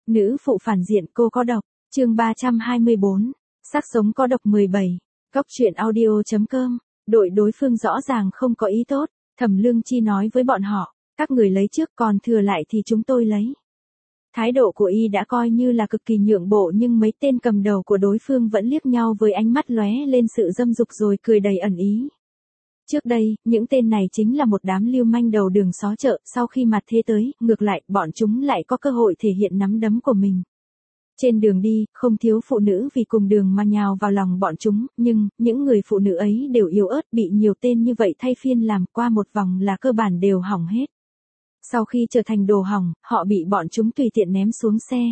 Nữ phụ phản diện cô có độc, chương 324, xác sống có độc 17, góc truyện audio.com, đội đối phương rõ ràng không có ý tốt, Thẩm Lương Chi nói với bọn họ, các người lấy trước còn thừa lại thì chúng tôi lấy. Thái độ của y đã coi như là cực kỳ nhượng bộ nhưng mấy tên cầm đầu của đối phương vẫn liếc nhau với ánh mắt lóe lên sự dâm dục rồi cười đầy ẩn ý. Trước đây, những tên này chính là một đám lưu manh đầu đường xó chợ, sau khi mặt thế tới, ngược lại, bọn chúng lại có cơ hội thể hiện nắm đấm của mình. Trên đường đi, không thiếu phụ nữ vì cùng đường mà nhào vào lòng bọn chúng, nhưng, những người phụ nữ ấy đều yếu ớt bị nhiều tên như vậy thay phiên làm qua một vòng là cơ bản đều hỏng hết. Sau khi trở thành đồ hỏng, họ bị bọn chúng tùy tiện ném xuống xe.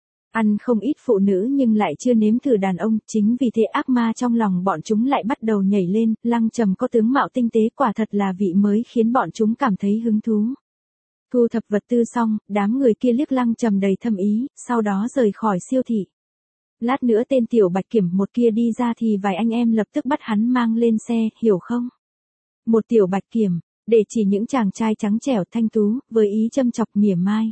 Ăn không ít phụ nữ nhưng lại chưa nếm thử đàn ông, chính vì thế ác ma trong lòng bọn chúng lại bắt đầu nhảy lên, Lăng Trầm có tướng mạo tinh tế quả thật là vị mới khiến bọn chúng cảm thấy hứng thú. Thu thập vật tư xong, đám người kia liếc Lăng Trầm đầy thâm ý, sau đó rời khỏi siêu thị. Lát nữa tên tiểu bạch kiểm một kia đi ra thì vài anh em lập tức bắt hắn mang lên xe, hiểu không? Một tiểu bạch kiểm, để chỉ những chàng trai trắng trẻo thanh tú, với ý châm chọc mỉa mai.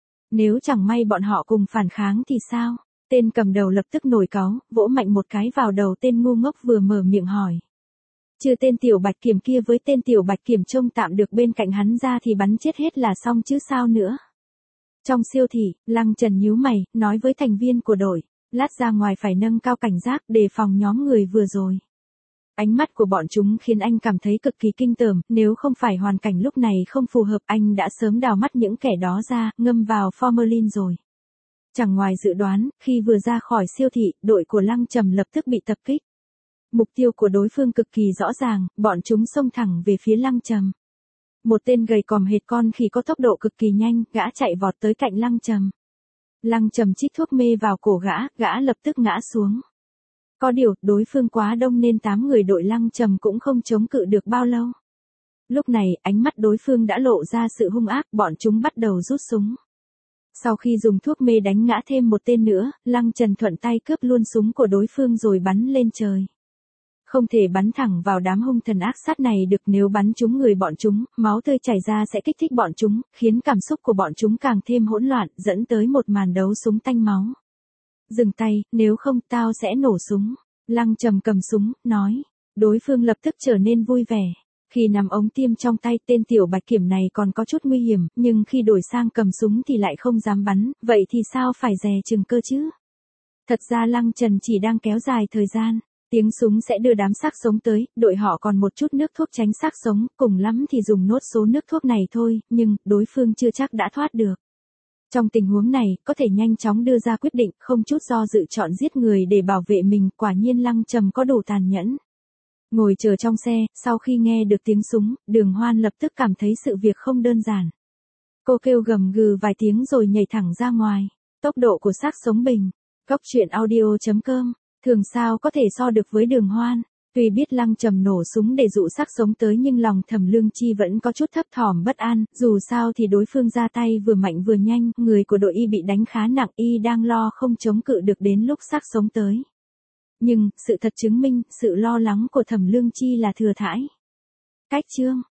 Nếu chẳng may bọn họ cùng phản kháng thì sao? Tên cầm đầu lập tức nổi cáu, vỗ mạnh một cái vào đầu tên ngu ngốc vừa mở miệng hỏi. Trừ tên tiểu bạch kiểm kia với tên tiểu bạch kiểm trông tạm được bên cạnh hắn ra thì bắn chết hết là xong chứ sao nữa. Trong siêu thị, Lăng Trần nhíu mày, nói với thành viên của đội, lát ra ngoài phải nâng cao cảnh giác đề phòng nhóm người vừa rồi. Ánh mắt của bọn chúng khiến anh cảm thấy cực kỳ kinh tởm, nếu không phải hoàn cảnh lúc này không phù hợp anh đã sớm đào mắt những kẻ đó ra, ngâm vào formalin rồi. Chẳng ngoài dự đoán, khi vừa ra khỏi siêu thị, đội của Lăng Trầm lập tức bị tập kích. Mục tiêu của đối phương cực kỳ rõ ràng, bọn chúng xông thẳng về phía Lăng Trầm. Một tên gầy còm hệt con khỉ có tốc độ cực kỳ nhanh, gã chạy vọt tới cạnh Lăng Trầm. Lăng Trầm chích thuốc mê vào cổ gã lập tức ngã xuống. Có điều, đối phương quá đông nên 8 người đội Lăng Trầm cũng không chống cự được bao lâu. Lúc này, ánh mắt đối phương đã lộ ra sự hung ác, bọn chúng bắt đầu rút súng. Sau khi dùng thuốc mê đánh ngã thêm một tên nữa, Lăng Trần thuận tay cướp luôn súng của đối phương rồi bắn lên trời. Không thể bắn thẳng vào đám hung thần ác sát này được, nếu bắn trúng người bọn chúng, máu tươi chảy ra sẽ kích thích bọn chúng, khiến cảm xúc của bọn chúng càng thêm hỗn loạn, dẫn tới một màn đấu súng tanh máu. Dừng tay, nếu không tao sẽ nổ súng. Lăng Trầm cầm súng, nói. Đối phương lập tức trở nên vui vẻ. Khi nắm ống tiêm trong tay tên tiểu bạch kiểm này còn có chút nguy hiểm, nhưng khi đổi sang cầm súng thì lại không dám bắn, vậy thì sao phải dè chừng cơ chứ? Thật ra Lăng Trần chỉ đang kéo dài thời gian. Tiếng súng sẽ đưa đám xác sống tới, đội họ còn một chút nước thuốc tránh xác sống, cùng lắm thì dùng nốt số nước thuốc này thôi, nhưng đối phương chưa chắc đã thoát được. Trong tình huống này, có thể nhanh chóng đưa ra quyết định, không chút do dự chọn giết người để bảo vệ mình, quả nhiên Lăng Trầm có đủ tàn nhẫn. Ngồi chờ trong xe, sau khi nghe được tiếng súng, Đường Hoan lập tức cảm thấy sự việc không đơn giản. Cô kêu gầm gừ vài tiếng rồi nhảy thẳng ra ngoài. Tốc độ của xác sống bình. Góc truyện audio.com, thường sao có thể so được với Đường Hoan. Tuy biết Lăng Trầm nổ súng để dụ xác sống tới nhưng lòng Thẩm Lương Chi vẫn có chút thấp thỏm bất an, dù sao thì đối phương ra tay vừa mạnh vừa nhanh, người của đội y bị đánh khá nặng, y đang lo không chống cự được đến lúc xác sống tới. Nhưng, sự thật chứng minh, sự lo lắng của Thẩm Lương Chi là thừa thãi. Cách chương